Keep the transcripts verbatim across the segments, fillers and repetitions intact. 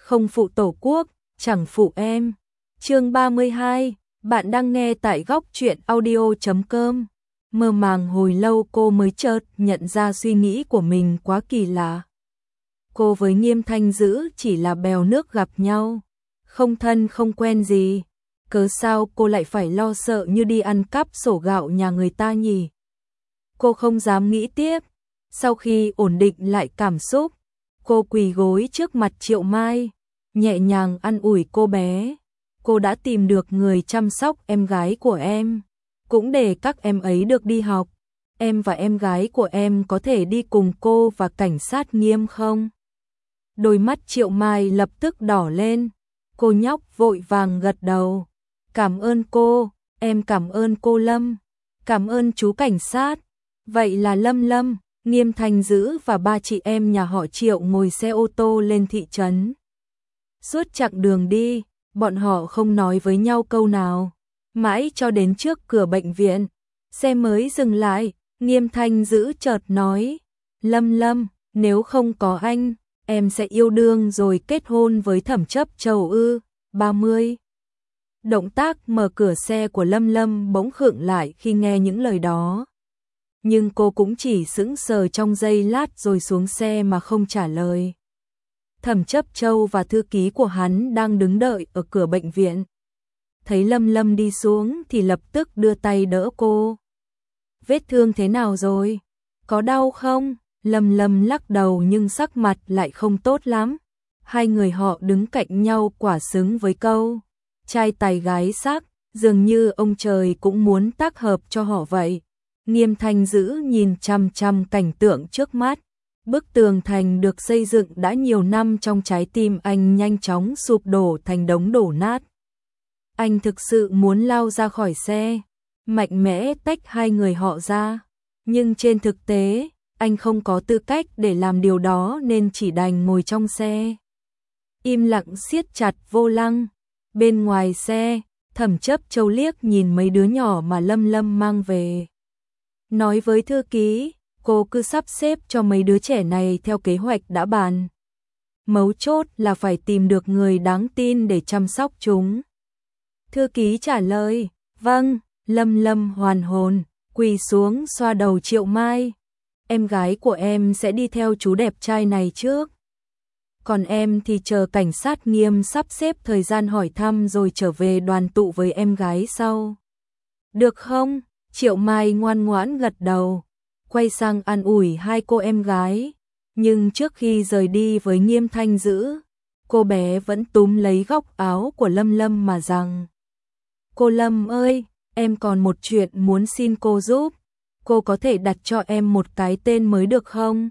không phụ tổ quốc, chẳng phụ em. Chương ba mươi hai, bạn đang nghe tại góc truyện audio chấm com. Mơ màng hồi lâu cô mới chợt nhận ra suy nghĩ của mình quá kỳ lạ. Cô với Nghiêm Thanh Dữ chỉ là bèo nước gặp nhau, không thân không quen gì. Cớ sao cô lại phải lo sợ như đi ăn cắp sổ gạo nhà người ta nhỉ? Cô không dám nghĩ tiếp. Sau khi ổn định lại cảm xúc, cô quỳ gối trước mặt Triệu Mai, nhẹ nhàng an ủi cô bé. Cô đã tìm được người chăm sóc em gái của em, cũng để các em ấy được đi học. Em và em gái của em có thể đi cùng cô và cảnh sát Nghiêm không? Đôi mắt Triệu Mai lập tức đỏ lên. Cô nhóc vội vàng gật đầu. Cảm ơn cô, em cảm ơn cô Lâm, cảm ơn chú cảnh sát. Vậy là Lâm Lâm, Nghiêm Thanh Dữ và ba chị em nhà họ Triệu ngồi xe ô tô lên thị trấn. Suốt chặng đường đi, bọn họ không nói với nhau câu nào. Mãi cho đến trước cửa bệnh viện, xe mới dừng lại, Nghiêm Thanh Dữ chợt nói, Lâm Lâm, nếu không có anh, em sẽ yêu đương rồi kết hôn với Thẩm Chấp Châu ư, ba mươi. Động tác mở cửa xe của Lâm Lâm bỗng khựng lại khi nghe những lời đó. Nhưng cô cũng chỉ sững sờ trong giây lát rồi xuống xe mà không trả lời. Thẩm Chấp Châu và thư ký của hắn đang đứng đợi ở cửa bệnh viện. Thấy Lâm Lâm đi xuống thì lập tức đưa tay đỡ cô. Vết thương thế nào rồi? Có đau không? Lâm Lâm lắc đầu nhưng sắc mặt lại không tốt lắm. Hai người họ đứng cạnh nhau quả xứng với câu trai tài gái sắc, dường như ông trời cũng muốn tác hợp cho họ vậy. Nghiêm Thanh Dữ nhìn chằm chằm cảnh tượng trước mắt. Bức tường thành được xây dựng đã nhiều năm trong trái tim anh nhanh chóng sụp đổ thành đống đổ nát. Anh thực sự muốn lao ra khỏi xe, mạnh mẽ tách hai người họ ra. Nhưng trên thực tế, anh không có tư cách để làm điều đó nên chỉ đành ngồi trong xe. Im lặng siết chặt vô lăng. Bên ngoài xe, Thẩm Chấp Châu liếc nhìn mấy đứa nhỏ mà Lâm Lâm mang về. Nói với thư ký, cô cứ sắp xếp cho mấy đứa trẻ này theo kế hoạch đã bàn. Mấu chốt là phải tìm được người đáng tin để chăm sóc chúng. Thư ký trả lời, vâng. Lâm Lâm hoàn hồn, quỳ xuống xoa đầu Triệu Mai. Em gái của em sẽ đi theo chú đẹp trai này trước. Còn em thì chờ cảnh sát Nghiêm sắp xếp thời gian hỏi thăm rồi trở về đoàn tụ với em gái sau. Được không? Triệu Mai ngoan ngoãn gật đầu, quay sang an ủi hai cô em gái. Nhưng trước khi rời đi với Nghiêm Thanh Dữ, cô bé vẫn túm lấy góc áo của Lâm Lâm mà rằng, cô Lâm ơi, em còn một chuyện muốn xin cô giúp. Cô có thể đặt cho em một cái tên mới được không?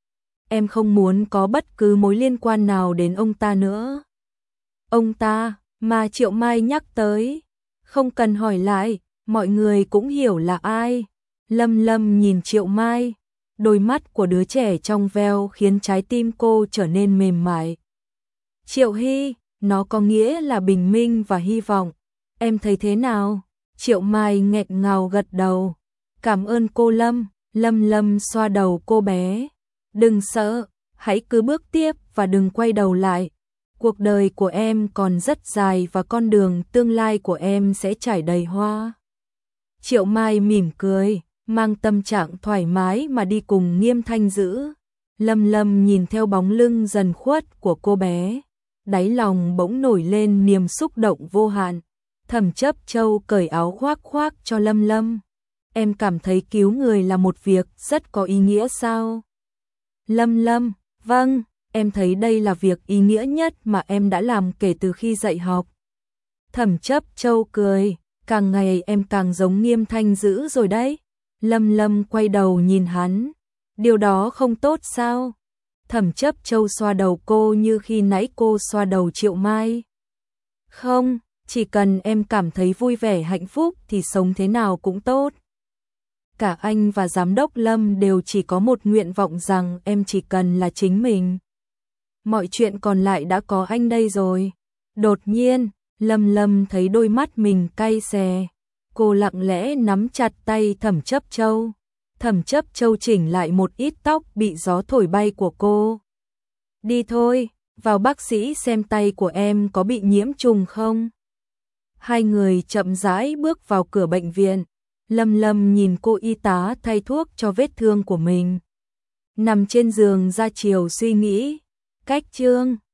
Em không muốn có bất cứ mối liên quan nào đến ông ta nữa. Ông ta, mà Triệu Mai nhắc tới, không cần hỏi lại, mọi người cũng hiểu là ai. Lâm Lâm nhìn Triệu Mai, đôi mắt của đứa trẻ trong veo khiến trái tim cô trở nên mềm mại. Triệu Hy, nó có nghĩa là bình minh và hy vọng. Em thấy thế nào? Triệu Mai nghẹn ngào gật đầu. Cảm ơn cô Lâm. Lâm Lâm xoa đầu cô bé. Đừng sợ, hãy cứ bước tiếp và đừng quay đầu lại. Cuộc đời của em còn rất dài và con đường tương lai của em sẽ trải đầy hoa. Triệu Mai mỉm cười, mang tâm trạng thoải mái mà đi cùng Nghiêm Thanh Dữ. Lâm Lâm nhìn theo bóng lưng dần khuất của cô bé, đáy lòng bỗng nổi lên niềm xúc động vô hạn. Thẩm Chấp Châu cởi áo khoác khoác cho Lâm Lâm. Em cảm thấy cứu người là một việc rất có ý nghĩa sao? Lâm Lâm, vâng, em thấy đây là việc ý nghĩa nhất mà em đã làm kể từ khi dạy học. Thẩm Chấp Châu cười, càng ngày em càng giống Nghiêm Thanh Dữ rồi đấy. Lâm Lâm quay đầu nhìn hắn, điều đó không tốt sao? Thẩm Chấp Châu xoa đầu cô như khi nãy cô xoa đầu Triệu Mai. Không, chỉ cần em cảm thấy vui vẻ hạnh phúc thì sống thế nào cũng tốt. Cả anh và giám đốc Lâm đều chỉ có một nguyện vọng rằng em chỉ cần là chính mình. Mọi chuyện còn lại đã có anh đây rồi. Đột nhiên, Lâm Lâm thấy đôi mắt mình cay xè. Cô lặng lẽ nắm chặt tay Thẩm Chấp Châu. Thẩm Chấp Châu chỉnh lại một ít tóc bị gió thổi bay của cô. Đi thôi, vào bác sĩ xem tay của em có bị nhiễm trùng không. Hai người chậm rãi bước vào cửa bệnh viện. Lâm Lâm nhìn cô y tá thay thuốc cho vết thương của mình. Nằm trên giường ra chiều suy nghĩ. Cách chương